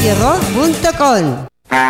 radiorock.com.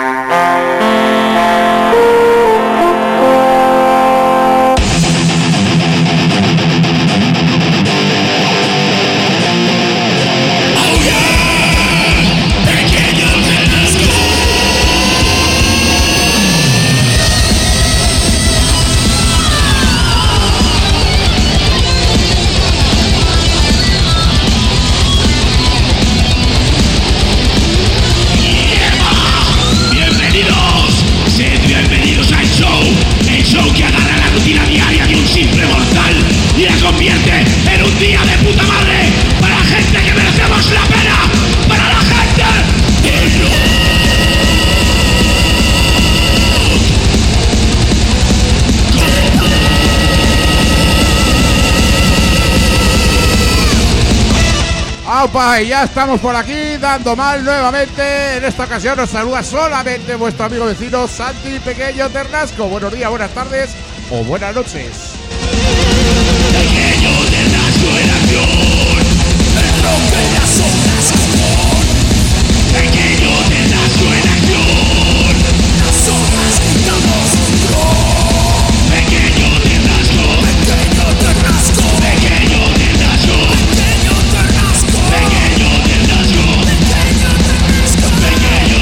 Y ya estamos por aquí dando mal nuevamente. En esta ocasión os saluda solamente vuestro amigo vecino Santi Pequeño Ternasco. Buenos días, buenas tardes o buenas noches. Pequeño Ternasco en acción, el rock de las ondas común. Pequeño Ternasco en acción, las ondas gritamos rock. Pequeño Ternasco, pequeño Ternasco, pequeño Ternasco, pequeño Ternasco, pequeño Ternasco, pequeño Ternasco, pequeño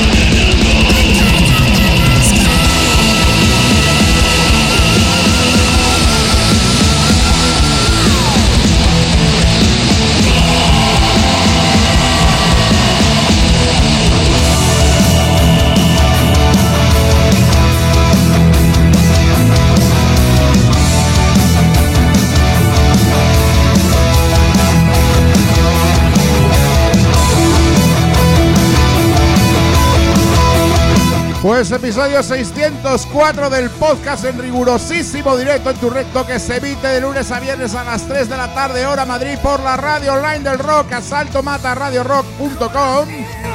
Pues episodio 604 del podcast en rigurosísimo directo en tu recto, que se emite de lunes a viernes a las 3 de la tarde hora Madrid por la radio online del rock, asaltomataradiorock.com.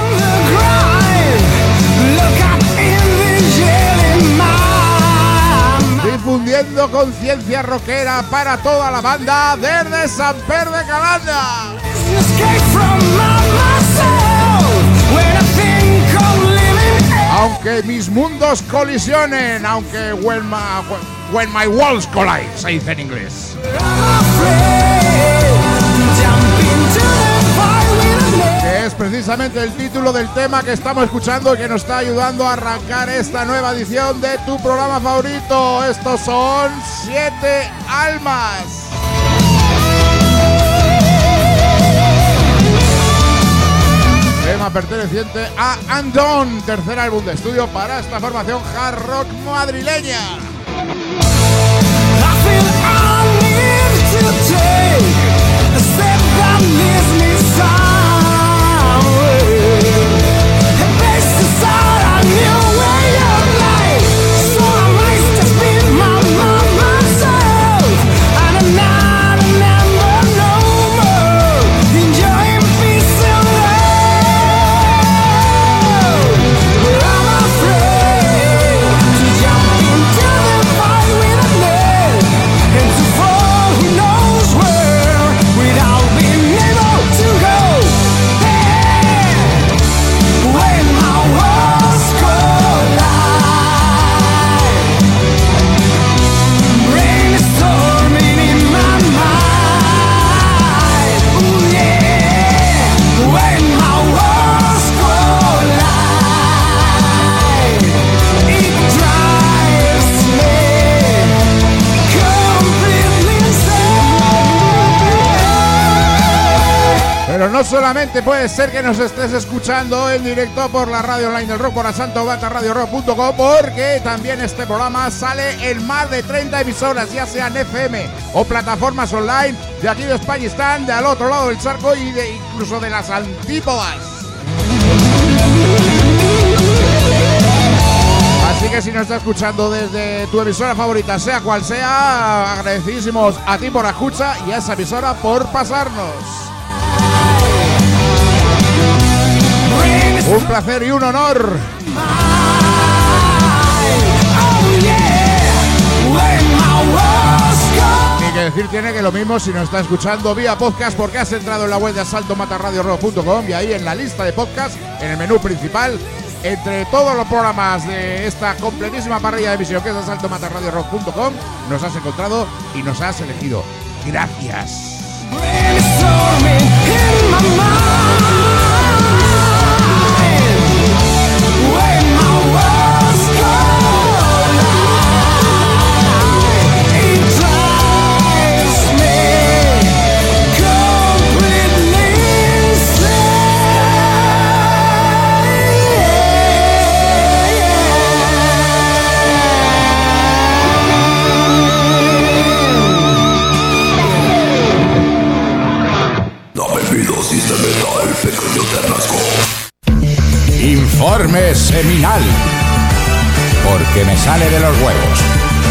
Difundiendo conciencia rockera para toda la banda desde San Pedro de Calanda. Aunque mis mundos colisionen, aunque when my walls collide, se dice en inglés. Que es precisamente el título del tema que estamos escuchando y que nos está ayudando a arrancar esta nueva edición de tu programa favorito. Estos son 7 almas. Tema perteneciente a Undone, tercer álbum de estudio para esta formación hard rock madrileña. Pero no solamente puede ser que nos estés escuchando en directo por la radio online del rock, por asaltomataradiorock.com, porque también este programa sale en más de 30 emisoras, ya sean FM o plataformas online de aquí de España, están de al otro lado del charco y incluso de las antípodas. Así que si nos estás escuchando desde tu emisora favorita, sea cual sea, agradecidísimos a ti por la escucha y a esa emisora por pasarnos. Un placer y un honor. Ni que decir tiene que lo mismo si nos está escuchando vía podcast, porque has entrado en la web de asaltomatarradiorock.com y ahí en la lista de podcast, en el menú principal, entre todos los programas de esta completísima parrilla de emisión que es asaltomatarradiorock.com, nos has encontrado y nos has elegido. Gracias. Informe seminal, porque me sale de los huevos.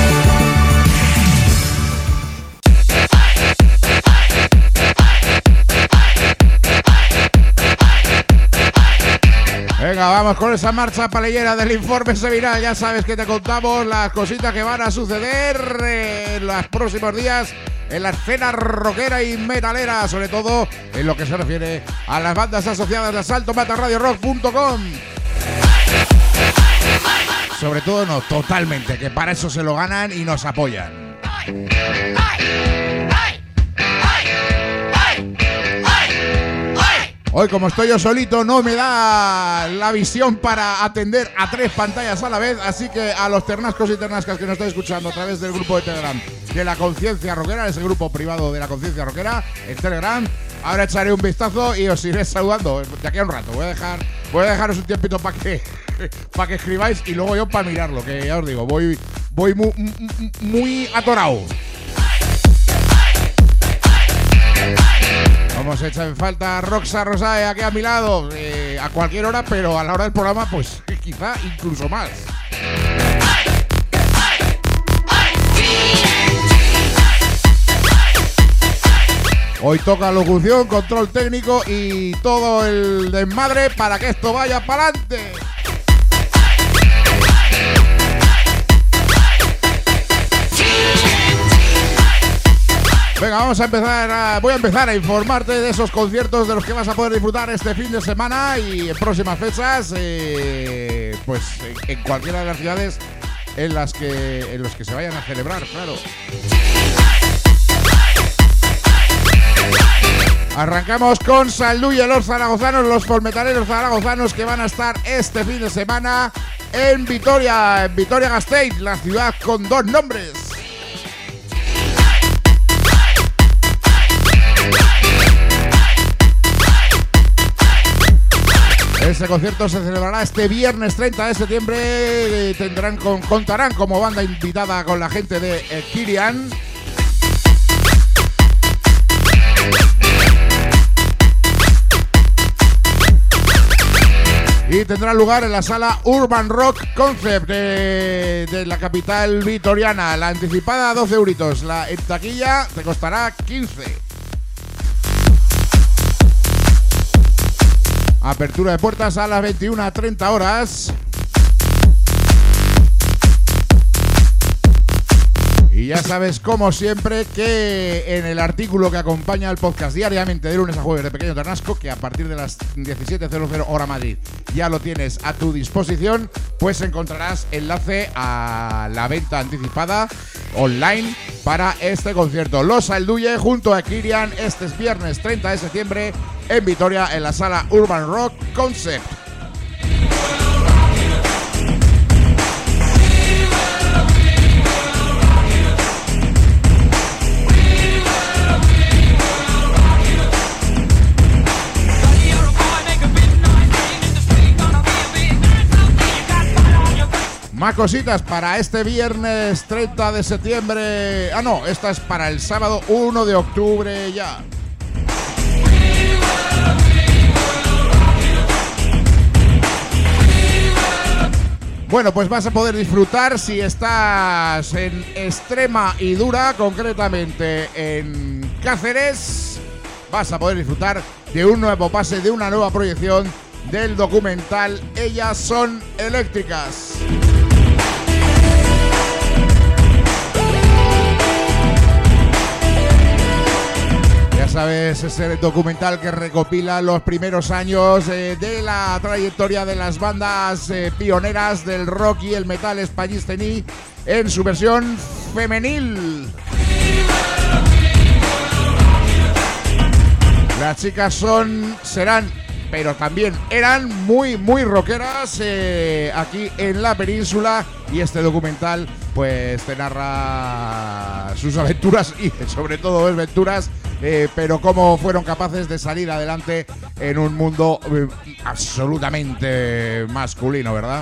Venga, vamos con esa marcha palellera del informe seminal. Ya sabes que te contamos las cositas que van a suceder en los próximos días en la escena rockera y metalera, sobre todo en lo que se refiere a las bandas asociadas de asaltomatarradiorock.com. Sobre todo no, totalmente, que para eso se lo ganan y nos apoyan. Hoy, como estoy yo solito, no me da la visión para atender a 3 pantallas a la vez, así que a los ternascos y ternascas que nos estáis escuchando a través del grupo de Telegram de la Conciencia Rockera, ese grupo privado de la Conciencia Rockera en Telegram, ahora echaré un vistazo y os iré saludando de aquí a un rato. Voy a dejaros un tiempito para que escribáis y luego yo para mirarlo, que ya os digo, voy muy atorado. Vamos a echar en falta a Roxa Rosae aquí a mi lado, a cualquier hora, pero a la hora del programa, pues quizá incluso más. Hoy toca locución, control técnico y todo el desmadre para que esto vaya para adelante. Venga, voy a empezar a informarte de esos conciertos de los que vas a poder disfrutar este fin de semana y en próximas fechas, pues en cualquiera de las ciudades en los que se vayan a celebrar, claro. Arrancamos con Salduye, los zaragozanos, los folmetaleros zaragozanos que van a estar este fin de semana en Vitoria-Gasteiz, la ciudad con 2 nombres. Este concierto se celebrará este viernes 30 de septiembre. Contarán como banda invitada con la gente de Kirian. Y tendrá lugar en la sala Urban Rock Concept de la capital vitoriana. La anticipada 12 euritos, la en taquilla te costará 15. Apertura de puertas a las 21:30 horas. Y ya sabes, como siempre, que en el artículo que acompaña el podcast diariamente de lunes a jueves de Pequeño Ternasco, que a partir de las 17:00 hora Madrid ya lo tienes a tu disposición, pues encontrarás enlace a la venta anticipada online para este concierto. Los Salduye junto a Kirian este viernes 30 de septiembre en Vitoria en la sala Urban Rock Concept. Más cositas para este viernes 30 de septiembre. Ah, no, esta es para el sábado 1 de octubre ya. Bueno, pues vas a poder disfrutar si estás en Extrema y Dura, concretamente en Cáceres. Vas a poder disfrutar de un nuevo pase, de una nueva proyección del documental Ellas son eléctricas. sabes, ese documental que recopila los primeros años de la trayectoria de las bandas pioneras del rock y el metal españolí en su versión femenil. Las chicas serán, pero también eran muy rockeras aquí en la península, y este documental pues te narra sus aventuras y sobre todo desventuras, pero cómo fueron capaces de salir adelante en un mundo absolutamente masculino, ¿verdad?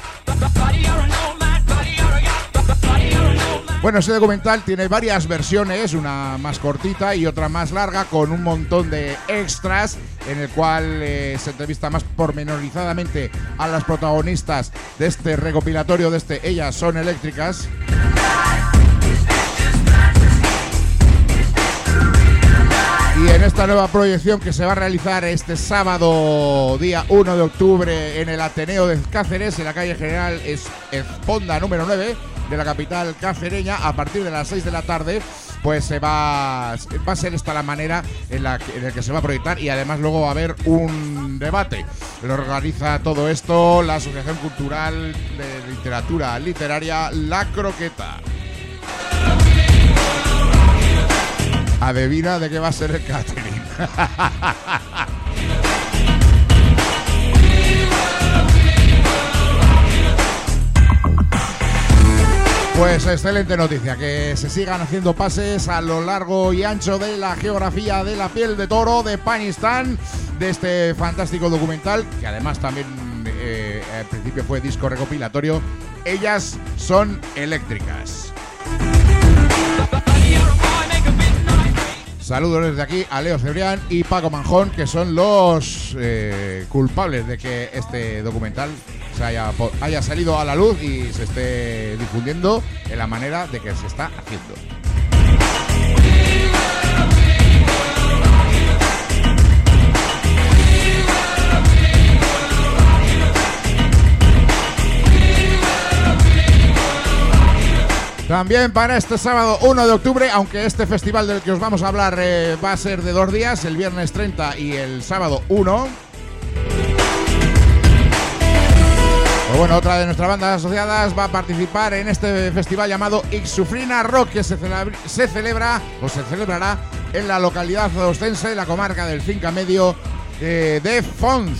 Bueno, este documental tiene varias versiones, una más cortita y otra más larga, con un montón de extras en el cual se entrevista más pormenorizadamente a las protagonistas de este recopilatorio, de este Ellas Son Eléctricas. Y en esta nueva proyección que se va a realizar este sábado, día 1 de octubre, en el Ateneo de Cáceres, en la calle General Esponda número 9 de la capital cacereña, a partir de las 6 de la tarde, pues va a ser esta la manera en la que se va a proyectar, y además luego va a haber un debate. Lo organiza todo esto la Asociación Cultural de Literatura Literaria La Croqueta. Adivina de qué va a ser el catering. Pues excelente noticia, que se sigan haciendo pases a lo largo y ancho de la geografía de la piel de toro de Panistán, de este fantástico documental, que además también al principio fue disco recopilatorio. Ellas Son Eléctricas. Saludos desde aquí a Leo Cebrián y Paco Manjón, que son los culpables de que este documental haya salido a la luz y se esté difundiendo en la manera de que se está haciendo. También para este sábado 1 de octubre, aunque este festival del que os vamos a hablar va a ser de 2 días, el viernes 30 y el sábado 1. Pues bueno, otra de nuestras bandas asociadas va a participar en este festival llamado Ixufrina Rock, que se celebrará en la localidad ostense de la comarca del Cinca Medio de Fons.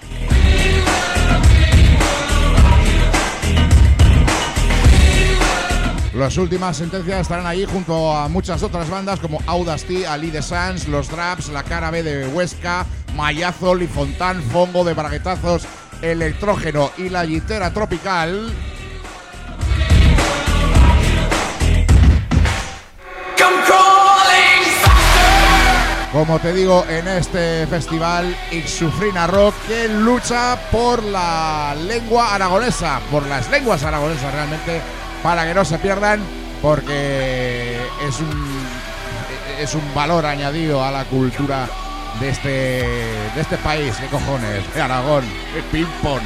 Las últimas sentencias estarán allí junto a muchas otras bandas como Audacity, Ali de Sans, Los Draps, La Cara B de Huesca, Mayazo, Lifontán, Fongo de Braguetazos, Electrógeno y La Guitera Tropical. Como te digo, en este festival Ixufrina Rock, que lucha por la lengua aragonesa, por las lenguas aragonesas realmente, para que no se pierdan, porque es un valor añadido a la cultura de este país. ¿Qué cojones? De Aragón, el ping-pong.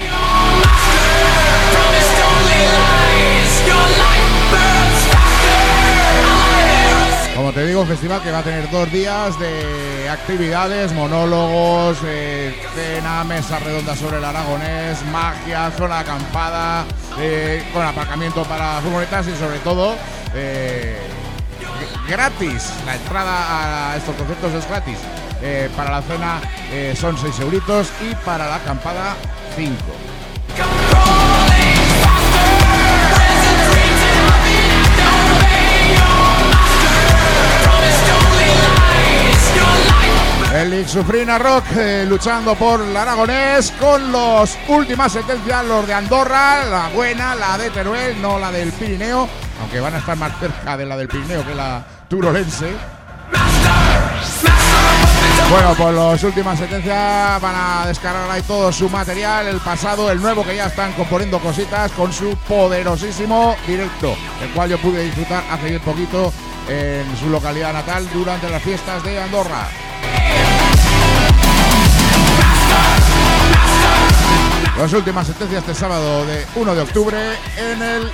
Como te digo, un festival que va a tener 2 días de actividades, monólogos, cena, mesa redonda sobre el aragonés, magia, zona acampada, con aparcamiento para furgonetas y sobre todo gratis. La entrada a estos conciertos es gratis. Para la cena son 6 euritos y para la acampada 5. El Ixufrina Rock luchando por el aragonés con los últimas sentencias, los de Andorra, la buena, la de Teruel, no la del Pirineo, aunque van a estar más cerca de la del Pirineo que la turolense. Bueno, pues las últimas sentencias van a descargar ahí todo su material, el pasado, el nuevo, que ya están componiendo cositas con su poderosísimo directo, el cual yo pude disfrutar hace bien poquito en su localidad natal durante las fiestas de Andorra. Las últimas sentencias este sábado de 1 de octubre en el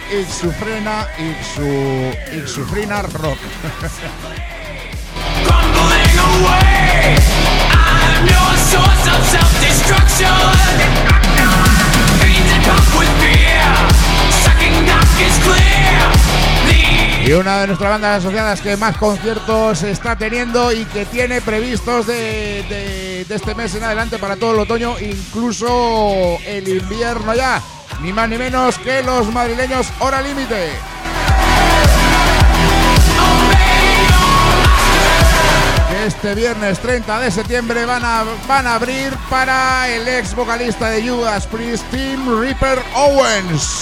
Ixufrina Rock. Y una de nuestras bandas asociadas que más conciertos está teniendo y que tiene previstos de este mes en adelante para todo el otoño, incluso el invierno ya, ni más ni menos que los madrileños Hora Límite. Este viernes 30 de septiembre van a abrir para el ex vocalista de Judas Priest, Tim Reaper Owens.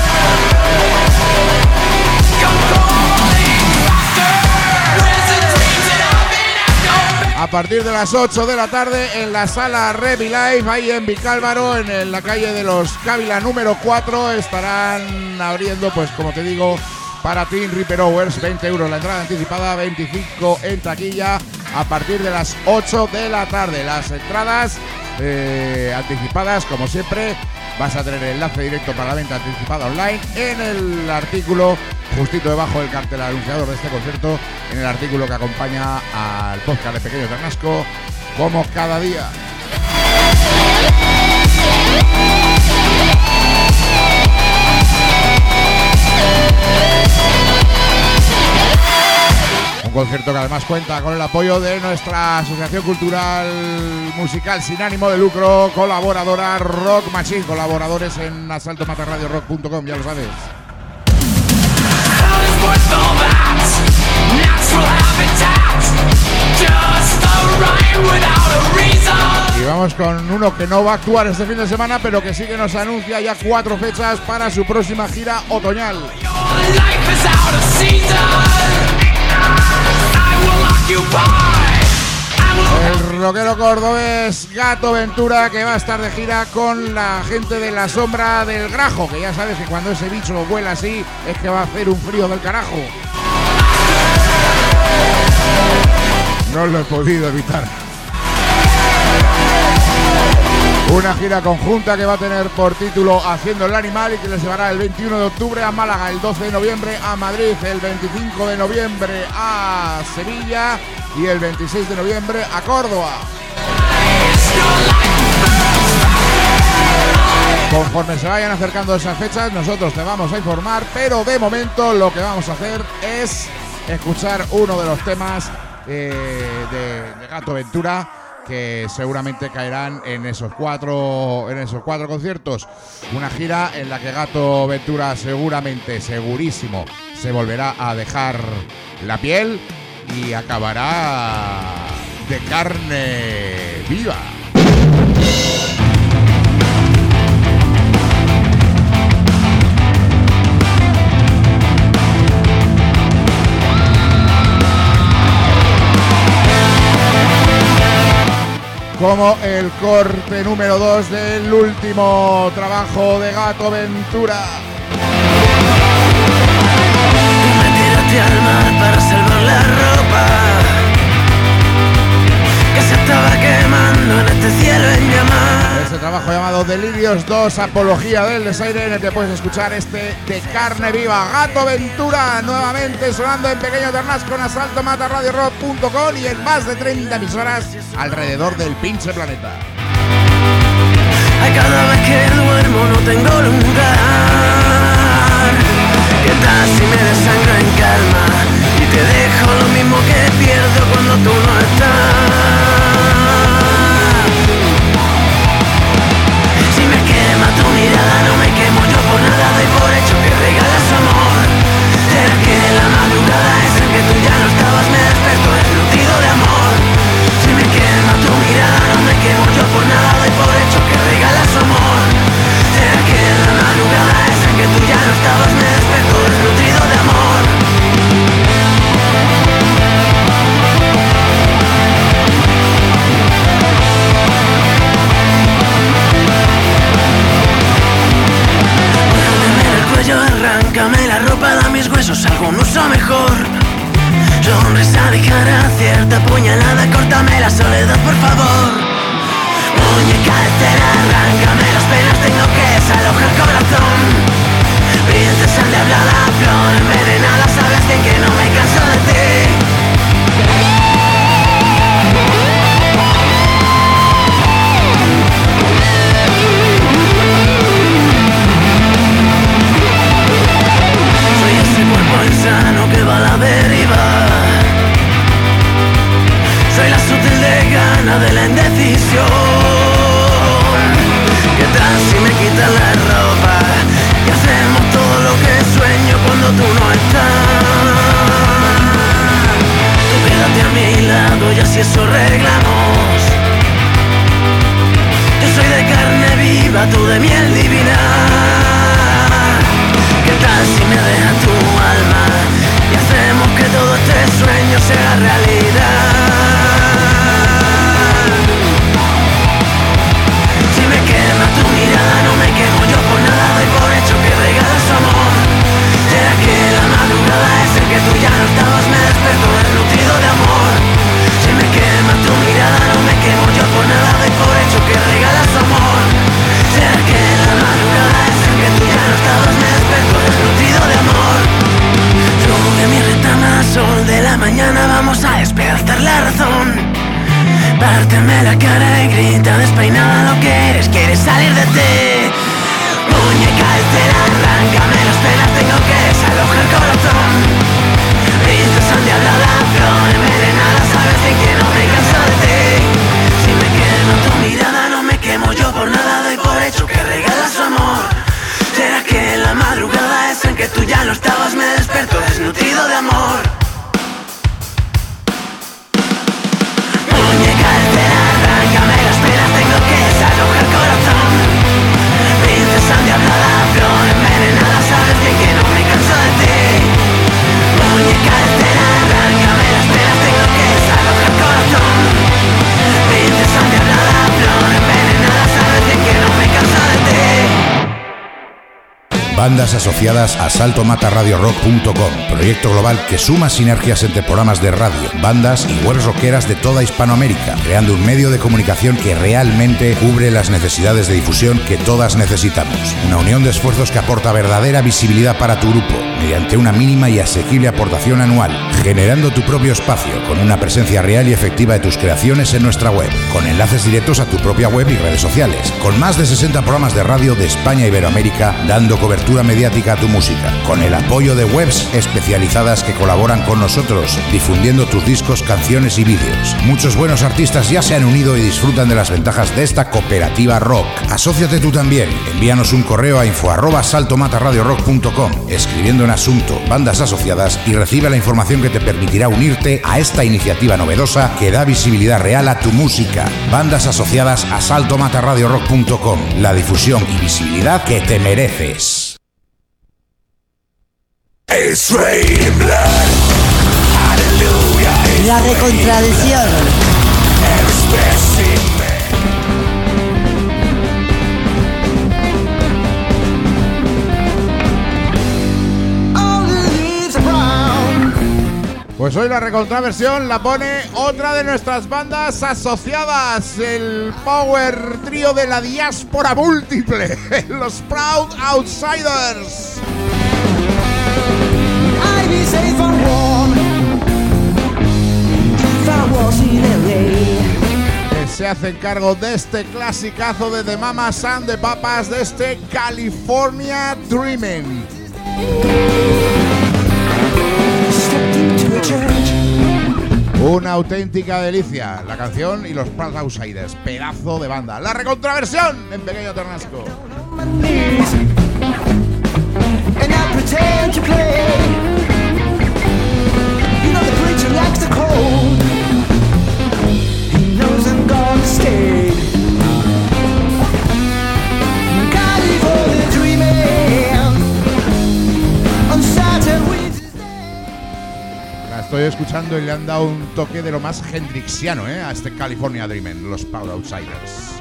A partir de las 8 de la tarde en la sala Revi Live, ahí en Vicálvaro, en la calle de los Cávila número 4, estarán abriendo, pues como te digo, para Tim Reaper Owens, 20 euros la entrada anticipada, 25 en taquilla, a partir de las 8 de la tarde. Las entradas anticipadas, como siempre, vas a tener el enlace directo para la venta anticipada online en el artículo justito debajo del cartel anunciador de este concierto, en el artículo que acompaña al podcast de Pequeño Ternasco, como cada día. Un concierto que además cuenta con el apoyo de nuestra asociación cultural musical sin ánimo de lucro, colaboradora Rock Machine, colaboradores en asaltomatarradiorock.com, ya lo sabes. Y vamos con uno que no va a actuar este fin de semana, pero que sí que nos anuncia ya 4 fechas para su próxima gira otoñal. El rockero cordobés Gato Ventura, que va a estar de gira con la gente de La Sombra del Grajo, que ya sabes que cuando ese bicho vuela así es que va a hacer un frío del carajo. No lo he podido evitar. Una gira conjunta que va a tener por título Haciendo el Animal y que les llevará el 21 de octubre a Málaga, el 12 de noviembre a Madrid, el 25 de noviembre a Sevilla y el 26 de noviembre a Córdoba. Conforme se vayan acercando esas fechas, nosotros te vamos a informar, pero de momento lo que vamos a hacer es escuchar uno de los temas de Gato Ventura, que seguramente caerán en esos cuatro conciertos. Una gira en la que Gato Ventura seguramente, segurísimo, se volverá a dejar la piel y acabará de carne viva. Como el corte número 2 del último trabajo de Gato Ventura. Me tiraste al mar para salvar la ropa que se estaba quemando en este cielo en llamas. Ese trabajo llamado Delirios 2, Apología del Desaire, en el que puedes escuchar este de carne viva. Gato Ventura, nuevamente sonando en Pequeño Ternasco, en asaltomatarradiorock.com y en más de 30 emisoras alrededor del pinche planeta. A cada vez que duermo no tengo lugar. ¿Qué tal si me desangro en calma y te dejo lo mismo que pierdo cuando tú no estás? Si me quema tu mirada no me quemo yo por nada, doy por hecho que regalas amor. ¿Será que la madrugada es en que tú ya no estabas? Me desperto desnutrido de amor. Si me quema tu mirada no me quemo yo por nada, doy por hecho que regalas amor. ¿Será que la madrugada es en que tú ya no estabas? Me desperto desnutrido de amor. Arráncame la ropa, da mis huesos algún uso mejor. Sonrisa de cara cierta puñalada, córtame la soledad por favor. Muñeca de cera, arráncame las penas, tengo que desalojar el corazón. Princesa de hablada, flor envenenada, sabes bien que no me canso de ti. mirar. ¿Qué tal si me deja tu alma y hacemos que todo este sueño sea realidad? Si me quema tu mirada no me quemo yo por nada, doy por hecho que regalas amor. ¿Será que la madrugada es en que tú ya no estabas? Me desperto desnutrido de amor. Si me quema tu mirada no me quemo yo por nada, doy por hecho que regalas amor. ¿Será que la madrugada es en que tú ya no estabas? Me desperto desnutrido de amor. Sobre mi retama, sol de la mañana, vamos a despertar la razón. Párteme la cara y grita despeinada lo que eres, quieres salir de ti. Muñeca entera, arráncame las penas, tengo que desalojar el corazón. Princesa endiablada, flor envenenada, sabes bien que no me canso de ti. Si me quema tu mirada no me quemo yo por nada, doy por hecho que regalas amor. ¿Será que la madrugada es en que tú ya no estabas? Me desperto desnutrido de amor. Muñeca entera, arráncame las penas, tengo que desalojar el corazón. Princesa endiablada, flor envenenada, sabes bien que no me canso de ti. Muñeca entera, arráncame las penas, tengo que desalojar el corazón. Princesa endiablada, flor envenenada, sabes bien que no me canso de ti. Bandas asociadas a saltomatarradiorock.com, proyecto global que suma sinergias entre programas de radio, bandas y webs rockeras de toda Hispanoamérica, creando un medio de comunicación que realmente cubre las necesidades de difusión que todas necesitamos. Una unión de esfuerzos que aporta verdadera visibilidad para tu grupo, mediante una mínima y asequible aportación anual, generando tu propio espacio, con una presencia real y efectiva de tus creaciones en nuestra web, con enlaces directos a tu propia web y redes sociales, con más de 60 programas de radio de España e Iberoamérica, dando cobertura mediática a tu música, con el apoyo de webs especializadas que colaboran con nosotros, difundiendo tus discos, canciones y vídeos. Muchos buenos artistas ya se han unido y disfrutan de las ventajas de esta cooperativa rock. Asóciate tú también. Envíanos un correo a info@saltomatarradiorock.com, escribiendo en asunto bandas asociadas, y recibe la información que te permitirá unirte a esta iniciativa novedosa que da visibilidad real a tu música. Bandas asociadas a saltomatarradiorock.com, la difusión y visibilidad que te mereces. It's raining blood. Hallelujah. La recontradicción. Pues hoy la recontraversión la pone otra de nuestras bandas asociadas, el power trío de la diáspora múltiple, los Proud Outsiders. Que se hacen cargo de este clasicazo de The Mamas and the Papas, de este California Dreamin'. Una auténtica delicia la canción y los Proud Outsiders, pedazo de banda. La recontraversión en Pequeño Ternasco. And I pretend to play. You know the preacher likes the cold. He knows I'm gonna stay. California dreaming on Saturn with his name. La estoy escuchando y le han dado un toque de lo más hendrixiano, a este California Dreamin', los Proud Outsiders.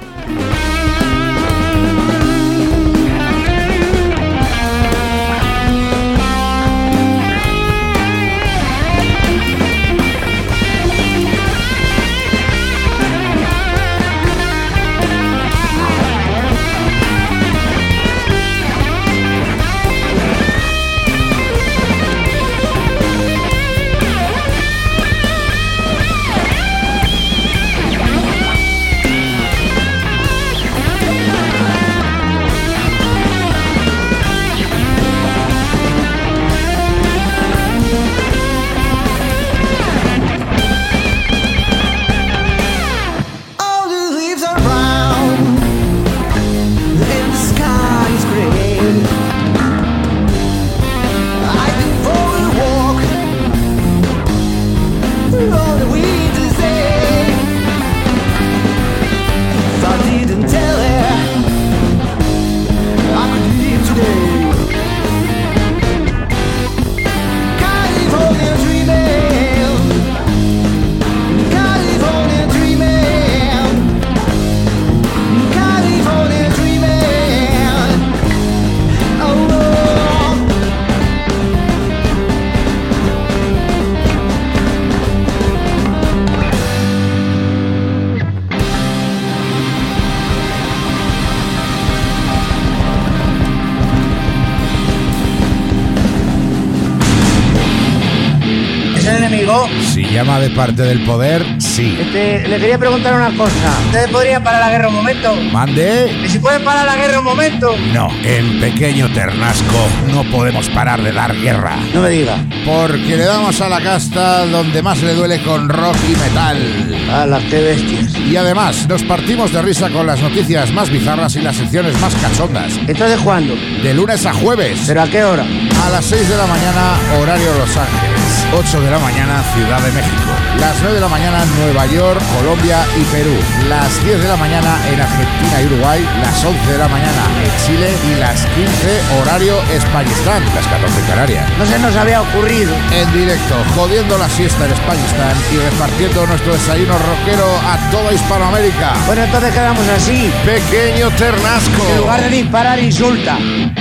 digo? Si llama de parte del poder, sí. Le quería preguntar una cosa. ¿Ustedes podrían parar la guerra un momento? ¿Mande? ¿Y si pueden parar la guerra un momento? No, en Pequeño Ternasco no podemos parar de dar guerra. No me diga. Porque le damos a la casta donde más le duele con rock y metal. ¡Hala, qué bestias! Y además, nos partimos de risa con las noticias más bizarras y las secciones más cachondas. ¿Entonces cuándo? De lunes a jueves. ¿Pero a qué hora? A las 6 de la mañana, horario Los Ángeles. 8 de la mañana, Ciudad de México. Las 9 de la mañana, Nueva York, Colombia y Perú. Las 10 de la mañana en Argentina y Uruguay. Las 11 de la mañana en Chile. Y las 15, horario Españistán. Las 14 en Canarias. No se nos había ocurrido. En directo, jodiendo la siesta en Españistán y repartiendo nuestro desayuno rockero a toda Hispanoamérica. Bueno, entonces quedamos así. Pequeño Ternasco. En lugar de disparar, insulta.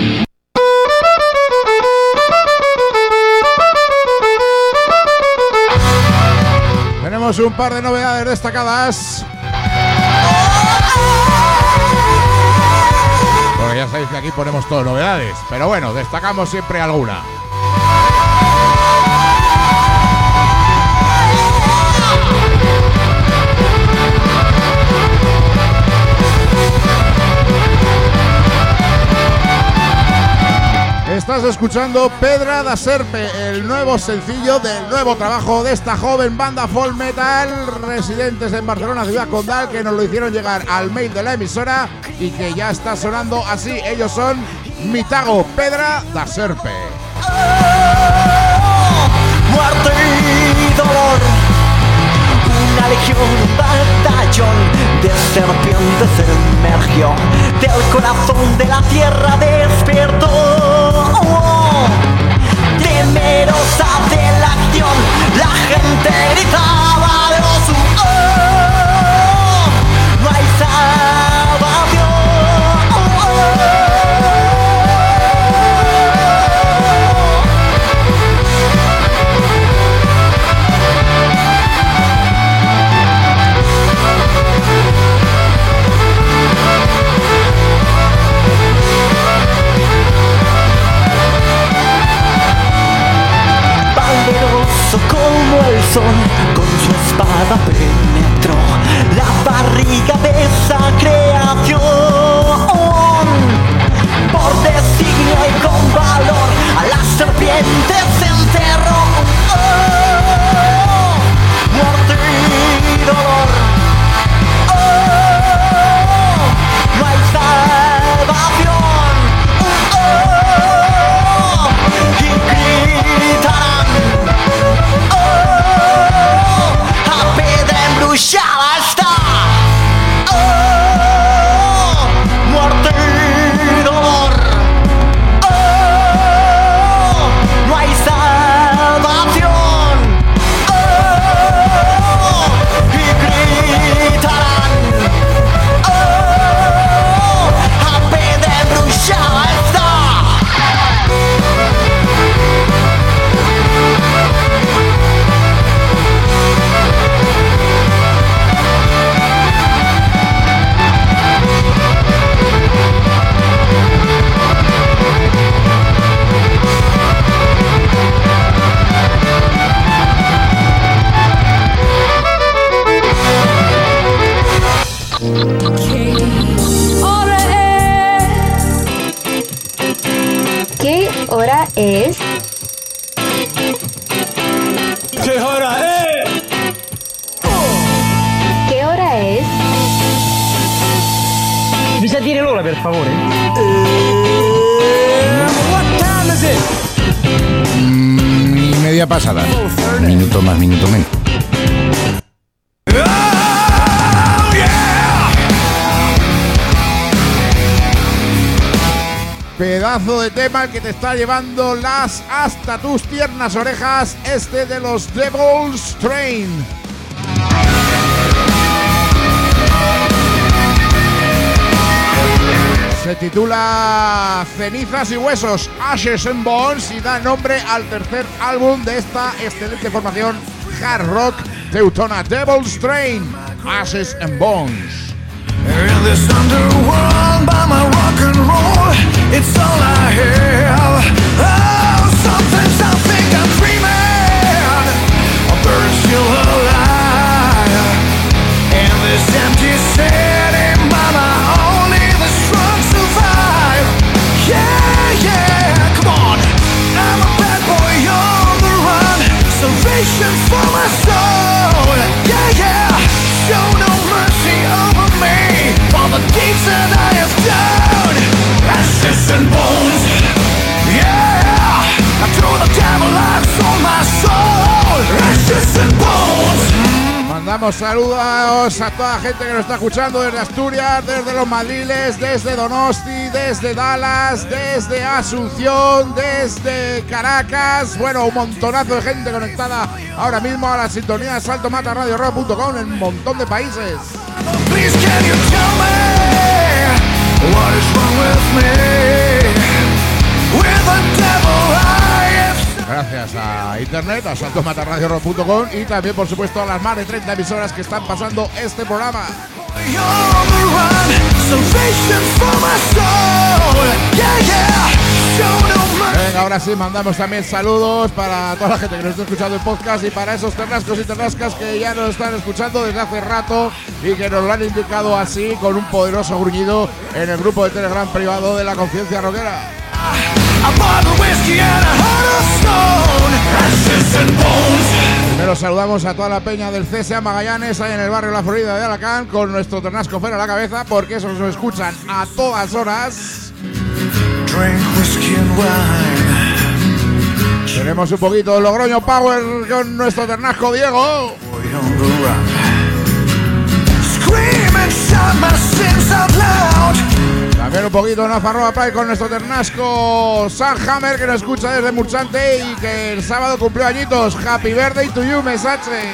Tenemos un par de novedades destacadas. Porque ya sabéis que aquí ponemos todo novedades. Pero bueno, destacamos siempre alguna. Estás escuchando Pedra da Serpe, el nuevo sencillo del nuevo trabajo de esta joven banda folk metal residentes en Barcelona, Ciudad Condal, que nos lo hicieron llegar al mail de la emisora y que ya está sonando así. Ellos son Mitago, Pedra da Serpe. Muerte y dolor, una legión, un batallón de serpientes emergió del corazón de la tierra, despertó. Temerosa de la acción, la gente gritaba de su no hay salvación. Como el sol con su espada penetró la barriga de esa creación. Por designio y con valor a las serpientes se enterró. Muerte y dolor, no hay salvación. Y gritarán, embruxada está. Muerte y dolor, no hay salvación. Y gritarán, a pedra embruxada está. ¿Qué hora es? ¿Qué hora es? ¿Qué hora es? Mi sa dire l'ora, per favore? What time is it? Y media pasada. Minuto más, minuto menos. Pedazo de tema que te está llevando las hasta tus tiernas orejas, este de los Devil's Train. Se titula Cenizas y Huesos, Ashes and Bones, y da nombre al tercer álbum de esta excelente formación hard rock teutona, Devil's Train, Ashes and Bones. In this underworld by my rock and roll, it's all I have. Oh, something I'm dreaming of the Mandamos saludos a toda la gente que nos está escuchando desde Asturias, desde Los Madriles, desde Donosti, desde Dallas, desde Asunción, desde Caracas. Bueno, un montonazo de gente conectada ahora mismo a la sintonía de saltomatarradiorock.com en un montón de países. Please can you tell me what is wrong with me? With the devil I have. Gracias a internet, a saltomatarradiorock.com y también, por supuesto, a las más de 30 emisoras que están pasando este programa. Venga, ahora sí, mandamos también saludos para toda la gente que nos está escuchando el podcast y para esos ternascos y ternascas que ya nos están escuchando desde hace rato y que nos lo han indicado así con un poderoso gruñido en el grupo de Telegram privado de la Conciencia Rockera. Primero saludamos a toda la peña del CSA Magallanes ahí en el barrio La Florida de Alacant con nuestro ternasco fuera a la cabeza porque esos nos escuchan a todas horas. Tenemos un poquito de Logroño Power con nuestro ternasco Diego. También un poquito de Nafarroa Pride con nuestro ternasco Sunhammer que nos escucha desde Murchante y que el sábado cumplió añitos. Happy birthday to you, Mesache.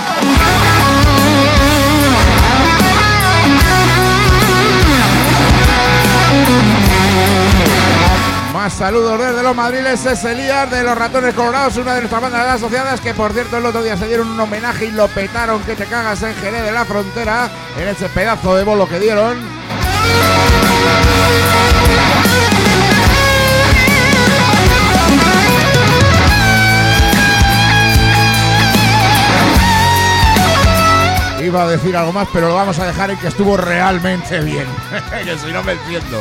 Más saludos desde Los Madriles, es Elías de Los Ratones Colorados, una de nuestras bandas asociadas que, por cierto, el otro día se dieron un homenaje y lo petaron que te cagas en Jerez de la Frontera en ese pedazo de bolo que dieron. Iba a decir algo más, pero lo vamos a dejar en que estuvo realmente bien. Que si no me entiendo.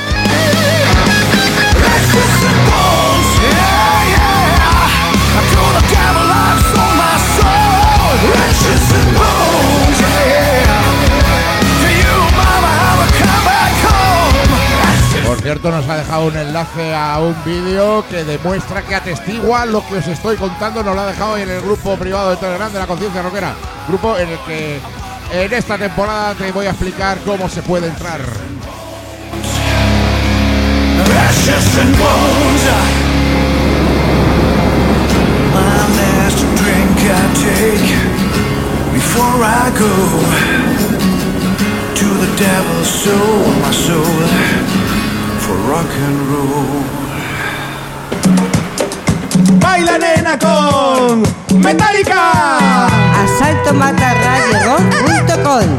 Por cierto, nos ha dejado un enlace a un vídeo que demuestra que atestigua lo que os estoy contando. Nos lo ha dejado en el grupo privado de Telegram de la Conciencia Rockera. Grupo en el que en esta temporada te voy a explicar cómo se puede entrar. Ashes and bones. My last drink I take before I go to the devil's soul, my soul for rock and roll. Baila nena con Metallica a saltomatarradiorock.com.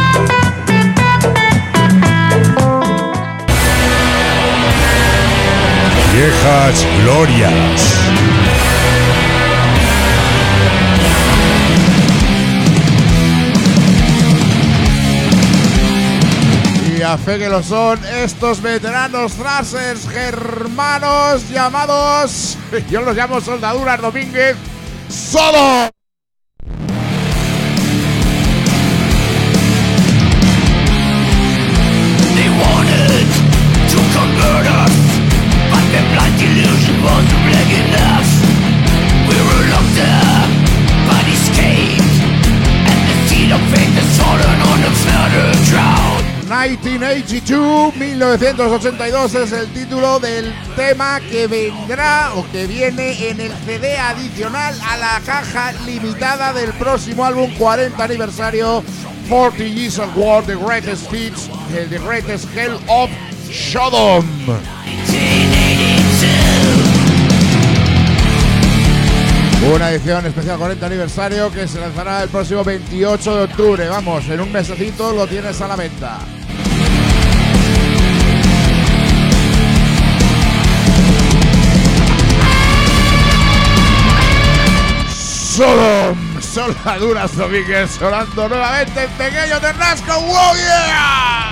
Viejas glorias. Y a fe que lo son estos veteranos thrashers germanos llamados, yo los llamo Soldaduras Domínguez, ¡Solo! They wanted to convert us, but the blind illusion wasn't big enough. We were locked up, but escaped, and the seed of faith is fallen on the further drought. 1982, 1982 es el título del tema que vendrá o que viene en el CD adicional a la caja limitada del próximo álbum 40 aniversario 40 Years of War, The Greatest Hits, The Greatest Hell of Sodom. Una edición especial 40 aniversario que se lanzará el próximo 28 de octubre. Vamos, en un mesecito lo tienes a la venta. Sodom, Soldaduras Domínguez sonando nuevamente en Pequeño Ternasco. ¡Wow, yeah!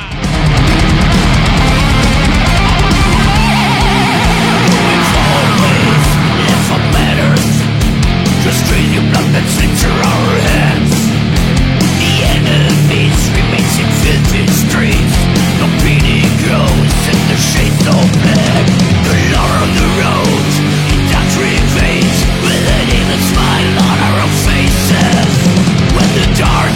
Just train your blood that slips through our hands. The enemies remains in filthy streets. No pity grows in the shades of black. The law of the road in dark veins, with an even smile on our faces. When the dark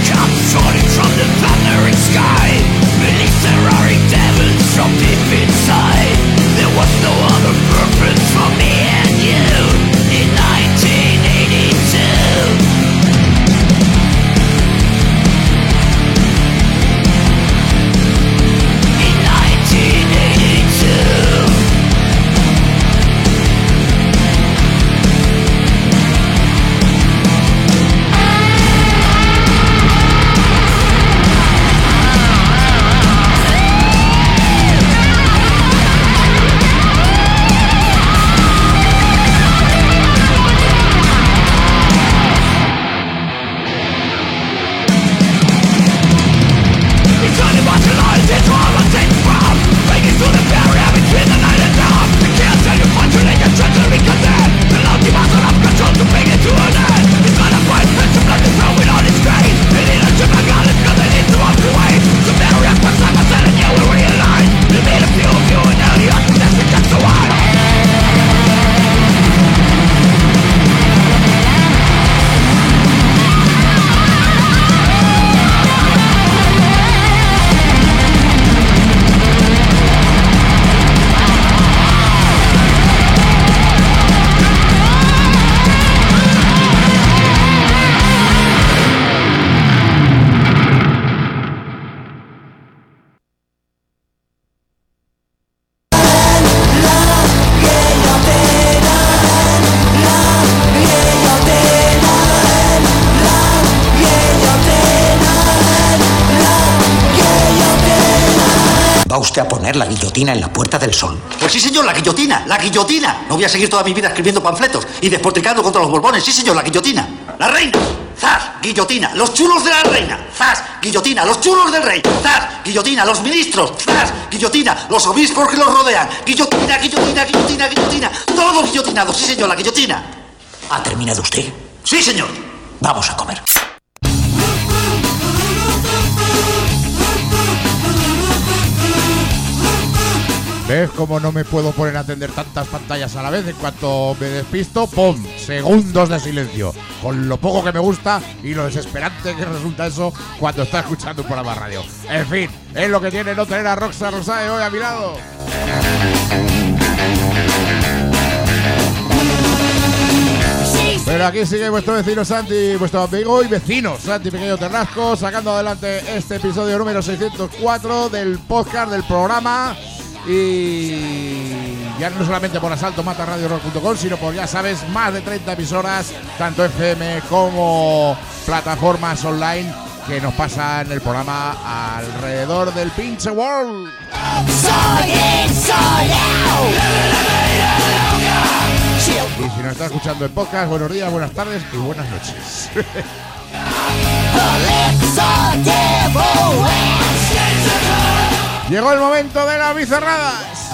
¿Va usted a poner la guillotina en la Puerta del Sol? Pues sí, señor, la guillotina, la guillotina. No voy a seguir toda mi vida escribiendo panfletos y despotricando contra los borbones. Sí, señor, la guillotina. La reina. ¡Zas! Guillotina. Los chulos de la reina. ¡Zas! Guillotina. Los chulos del rey. ¡Zas! Guillotina. Los ministros. ¡Zas! Guillotina. Los obispos que los rodean. Guillotina, guillotina, guillotina, guillotina. Todos guillotinados. Sí, señor, la guillotina. ¿Ha terminado usted? Sí, señor. Vamos a comer. ¿Ves cómo no me puedo poner a atender tantas pantallas a la vez? En cuanto me despisto, ¡pum! Segundos de silencio. Con lo poco que me gusta y lo desesperante que resulta eso cuando estás escuchando un programa de radio. En fin, es lo que tiene no tener a Roxa Rosae hoy a mi lado. Pero aquí sigue vuestro vecino Santi, vuestro amigo y vecino Santi Pequeño Terrasco, sacando adelante este episodio número 604 del podcast del programa. Y ya no solamente por asaltomatarradiorock.com, sino por, ya sabes, más de 30 emisoras, tanto FM como plataformas online, que nos pasan el programa alrededor del pinche world. Y si nos está escuchando en podcast, buenos días, buenas tardes y buenas noches. Llegó el momento de las bizarradas.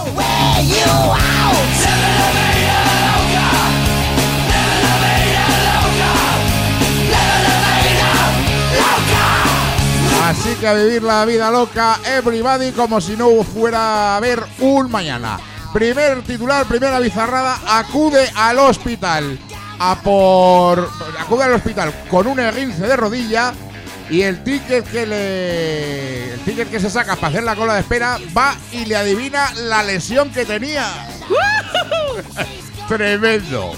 Así que a vivir la vida loca, everybody, como si no fuera a haber un mañana. Primer titular, primera bizarrada: acude al hospital acude al hospital con un esguince de rodilla. Y el ticket que se saca para hacer la cola de espera va y le adivina la lesión que tenía. Tremendo.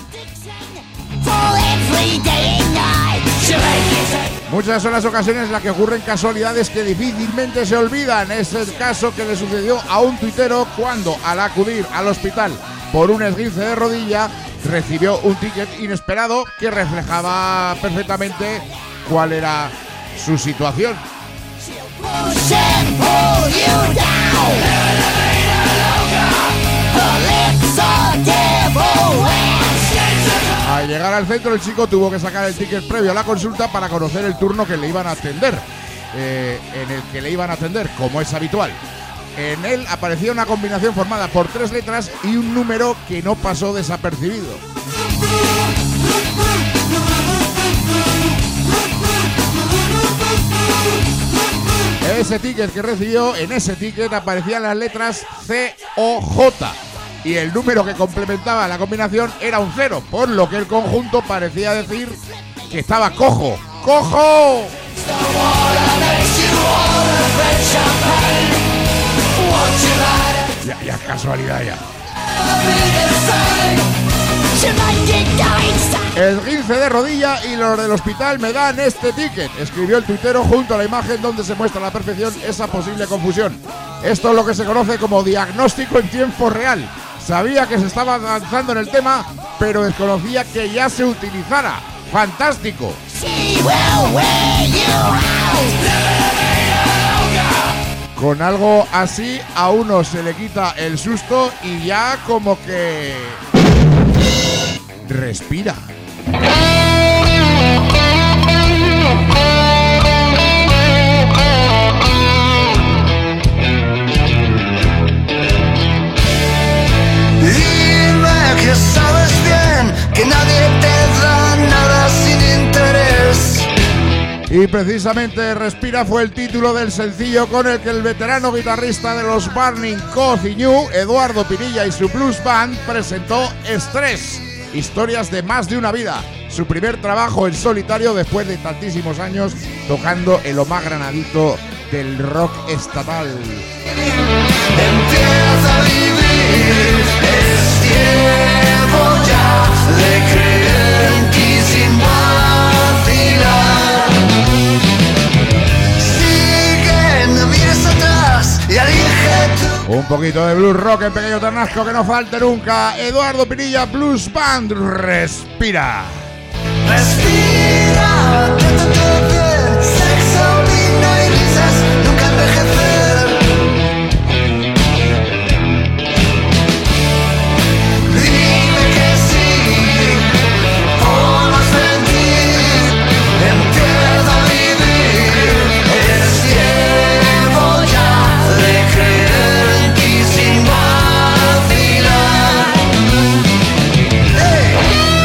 Muchas son las ocasiones en las que ocurren casualidades que difícilmente se olvidan. Es el caso que le sucedió a un tuitero cuando, al acudir al hospital por un esguince de rodilla, recibió un ticket inesperado que reflejaba perfectamente cuál era su situación. Al llegar al centro, el chico tuvo que sacar el ticket previo a la consulta para conocer el turno que le iban a atender, como es habitual. En él aparecía una combinación formada por 3 letras y un número que no pasó desapercibido. Ese ticket que recibió, en ese ticket aparecían las letras C-O-J y el número que complementaba la combinación era un 0, por lo que el conjunto parecía decir que estaba cojo. ¡Cojo! Ya es casualidad ya. Esguince de rodilla y los del hospital me dan este ticket, escribió el tuitero junto a la imagen donde se muestra a la perfección esa posible confusión. Esto es lo que se conoce como diagnóstico en tiempo real. Sabía que se estaba avanzando en el tema, pero desconocía que ya se utilizara. ¡Fantástico! Con algo así a uno se le quita el susto y ya como que respira. Y precisamente Respira fue el título del sencillo con el que el veterano guitarrista de los Burning Cold y New, Eduardo Pinilla, y su blues band presentó Estrés, historias de más de una vida, su primer trabajo en solitario después de tantísimos años tocando en lo más granadito del rock estatal. Empieza a vivir, es tiempo ya de creer en ti sin vacilar. Sigue, no mires atrás y elige tú. Un poquito de blues rock en Pequeño Ternasco que no falte nunca. Eduardo Pinilla Blues Band, Respira. Respira, trata bien, sexo, vino y risas, nunca envejecer. Dime que sí, por más mentir, empieza a vivir. Es tiempo ya de creer en ti sin vacilar. ¡Hey!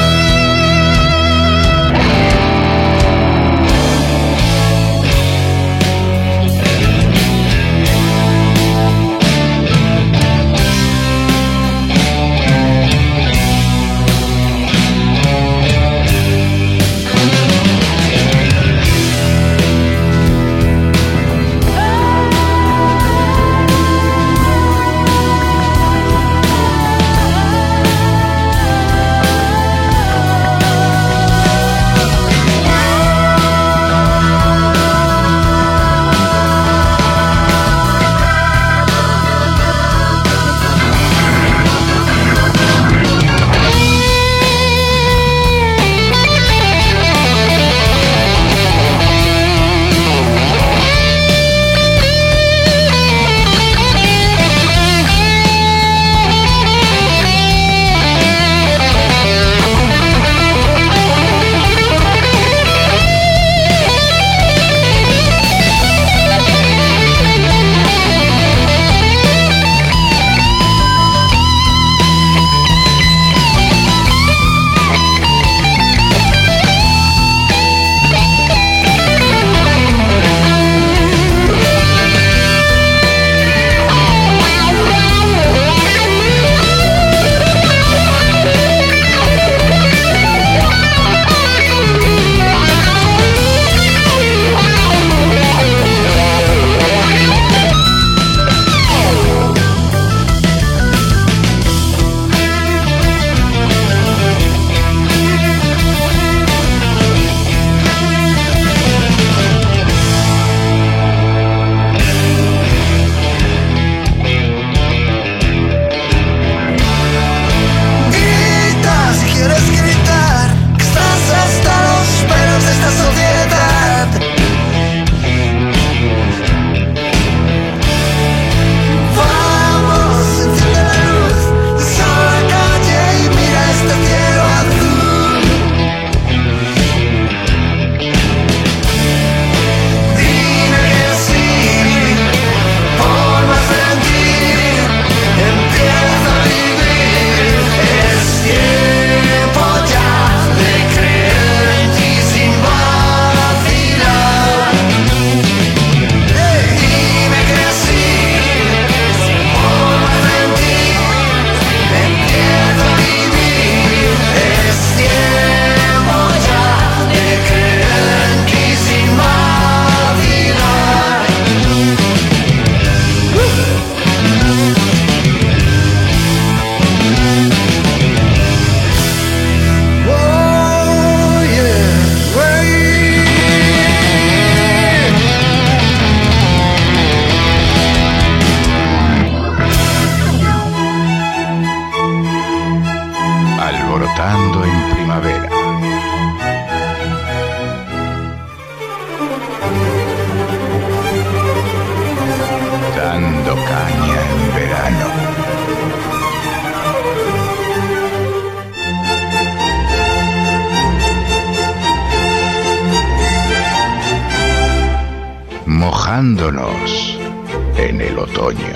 Alborotando en primavera. Dando caña en verano. Mojándonos en el otoño.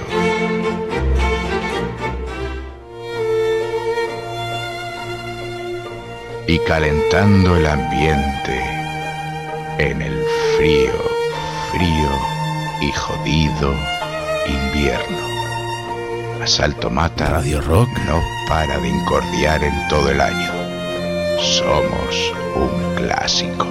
Y calentando el ambiente en el frío, frío y jodido invierno. Asalto Mata Radio Rock no para de incordiar en todo el año. Somos un clásico.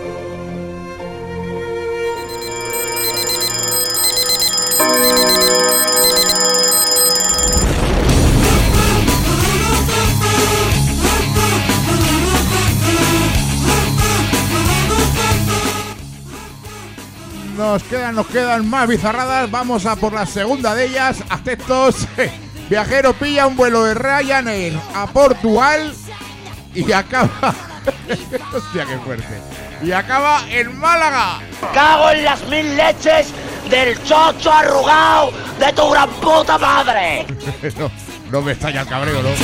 Nos quedan más bizarradas. Vamos a por la segunda de ellas. Atentos. Viajero pilla un vuelo de Ryanair a Portugal y acaba... Hostia, qué fuerte. Y acaba en Málaga. ¡Cago en las mil leches del chocho arrugado de tu gran puta madre! No me estalla el cabreo, ¿no?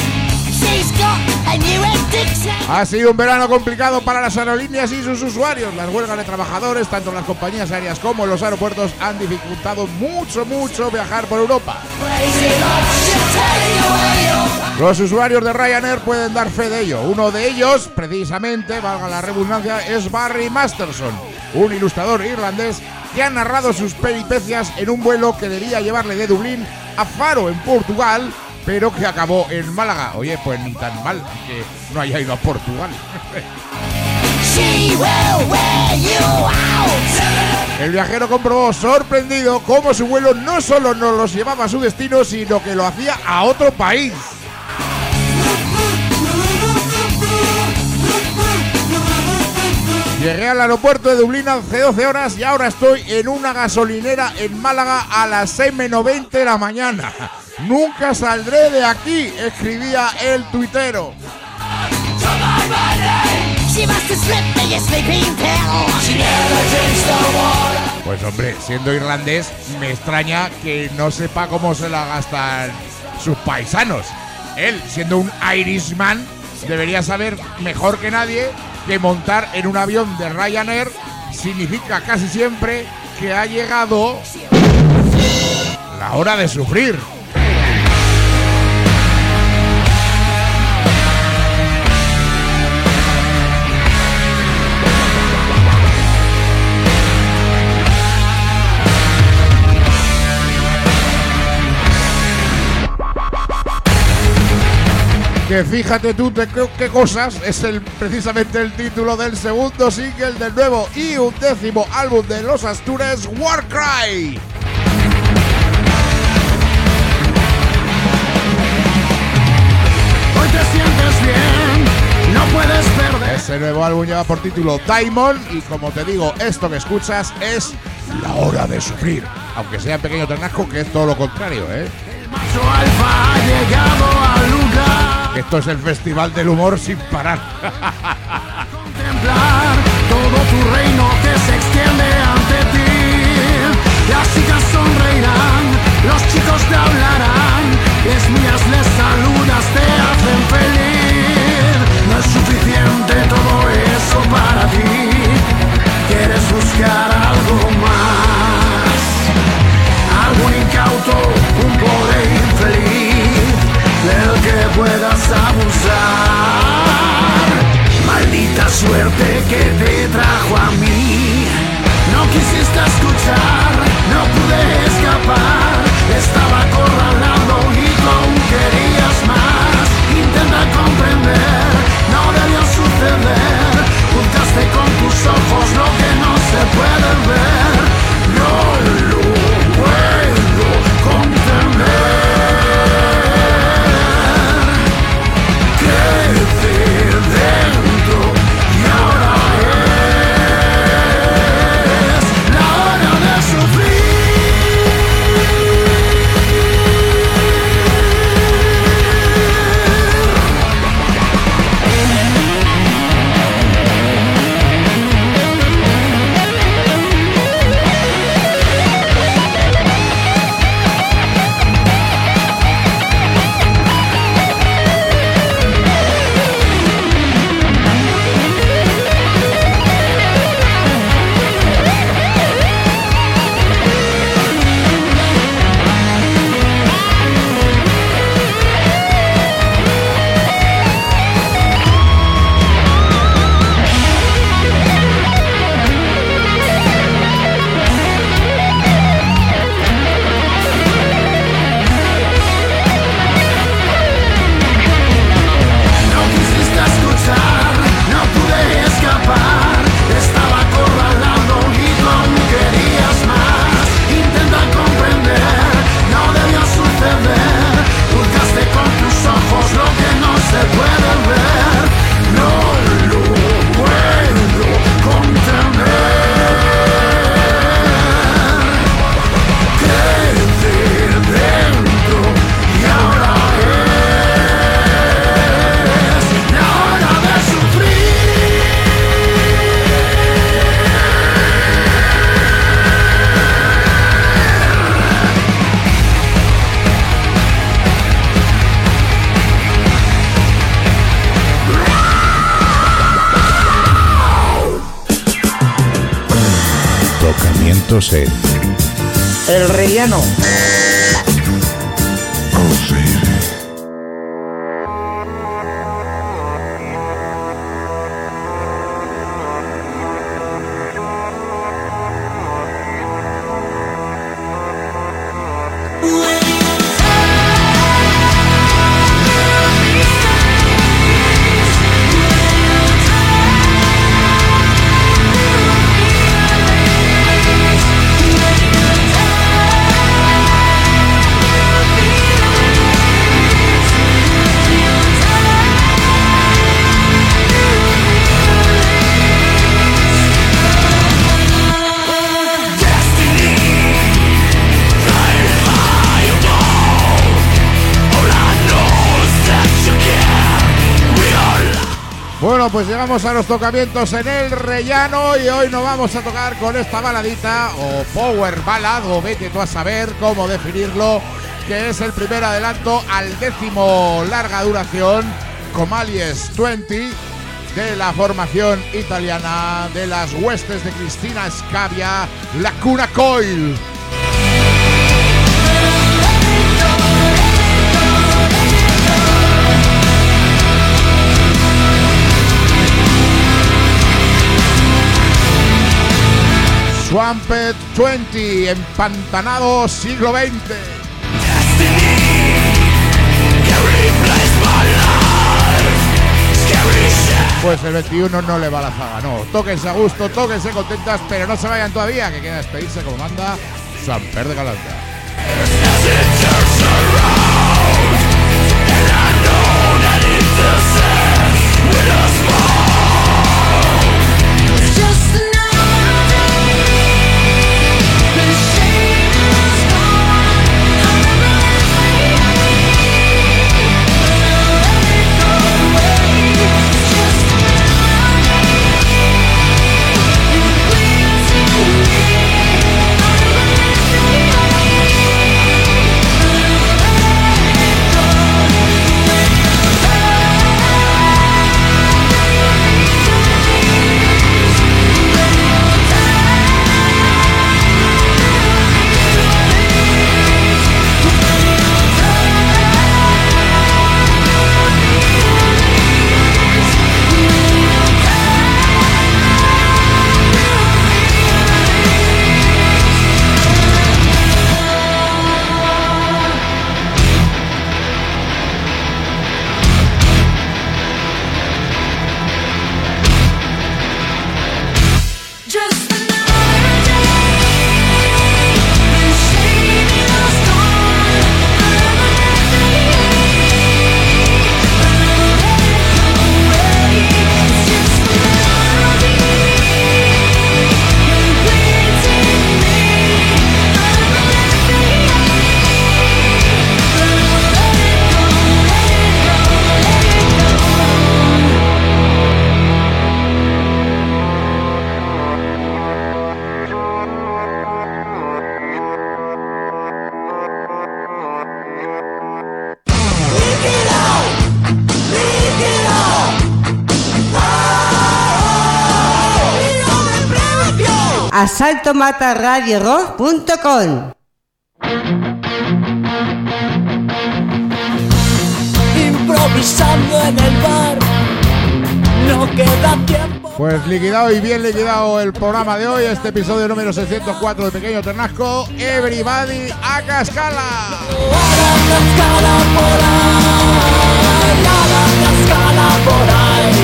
Ha sido un verano complicado para las aerolíneas y sus usuarios. Las huelgas de trabajadores, tanto en las compañías aéreas como en los aeropuertos, han dificultado mucho viajar por Europa. Los usuarios de Ryanair pueden dar fe de ello. Uno de ellos, precisamente, valga la redundancia, es Barry Masterson, un ilustrador irlandés que ha narrado sus peripecias en un vuelo que debía llevarle de Dublín a Faro, en Portugal, pero que acabó en Málaga. Oye, pues ni tan mal que no haya ido a Portugal. El viajero comprobó sorprendido cómo su vuelo no solo no los llevaba a su destino, sino que lo hacía a otro país. Llegué al aeropuerto de Dublín hace 12 horas y ahora estoy en una gasolinera en Málaga a las 6:20 de la mañana. Nunca saldré de aquí, escribía el tuitero. Pues hombre, siendo irlandés, me extraña que no sepa cómo se la gastan sus paisanos. Él, siendo un Irishman, debería saber mejor que nadie que montar en un avión de Ryanair significa casi siempre que ha llegado la hora de sufrir. Que fíjate tú de qué cosas es precisamente el título del segundo single del nuevo y 11º álbum de los Astures, Warcry. Hoy te sientes bien, no puedes perder. Ese nuevo álbum lleva por título Diamond y, como te digo, esto que escuchas es La Hora de Sufrir, aunque sea en pequeño ternasco, que es todo lo contrario, ¿eh? El macho alfa ha llegado al lugar. Esto es el festival del humor sin parar. Contemplar todo tu reino que se extiende ante ti. Las chicas sonreirán, los chicos te hablarán, les mías les saludas, te hacen feliz. No es suficiente todo eso para ti, quieres buscar algo más, algo incauto, un poder infeliz del que puedas abusar. Maldita suerte que te trajo a mí. tocamientos en El Rellano. Bueno, pues llegamos a los tocamientos en El Rellano y hoy nos vamos a tocar con esta baladita o power ballad o vete tú a saber cómo definirlo, que es el primer adelanto al 10º larga duración, Comalies 20, de la formación italiana de las huestes de Cristina Scabbia, Lacuna Coil. Swamped 20, empantanado siglo XX. Pues el 21 no le va la zaga, no. Tóquense a gusto, tóquense contentas, pero no se vayan todavía, que queda despedirse como manda Samper de Galanda. asaltomataradiorock.com. Improvisando en el bar, no queda tiempo. Pues liquidado y bien liquidado el programa de hoy, este episodio número 604 de Pequeño Ternasco. Everybody a cascala. A la cascala por ahí, a la cascala por ahí.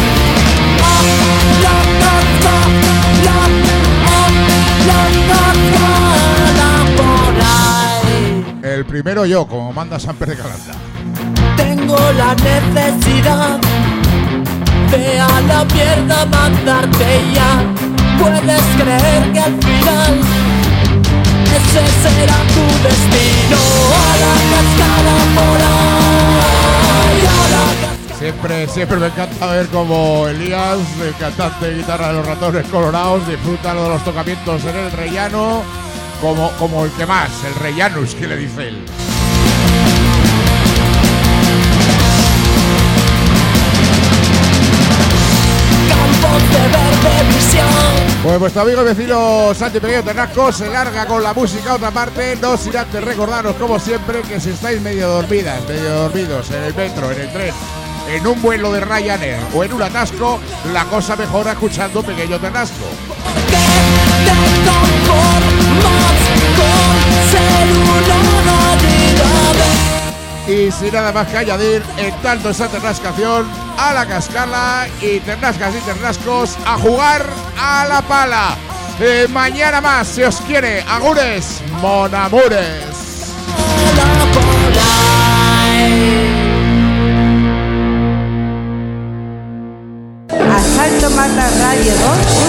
El primero yo, como manda Samper de Calanda. Tengo la necesidad de a la mierda mandarte ya. Puedes creer que al final ese será tu destino. A la cascada por ahí, a la cascada. Siempre me encanta ver como Elías, el cantante de guitarra de los Ratones Colorados, disfruta de los tocamientos en El Rellano como el que más, el Rellanus, que le dice él. Campos de verde Pues vuestro amigo y vecino Santi Pequeño Ternasco se larga con la música a otra parte, no sin antes recordaros como siempre que si estáis medio dormidas, medio dormidos en el metro, en el tren, en un vuelo de Ryanair o en un atasco, la cosa mejora escuchando Pequeño Ternasco. Y sin nada más que añadir, en tanto esa ternascación, a la cascala y ternascas y ternascos a jugar a la pala. Mañana más, si os quiere. Agures, monamures. Asalto Mata Radio 2.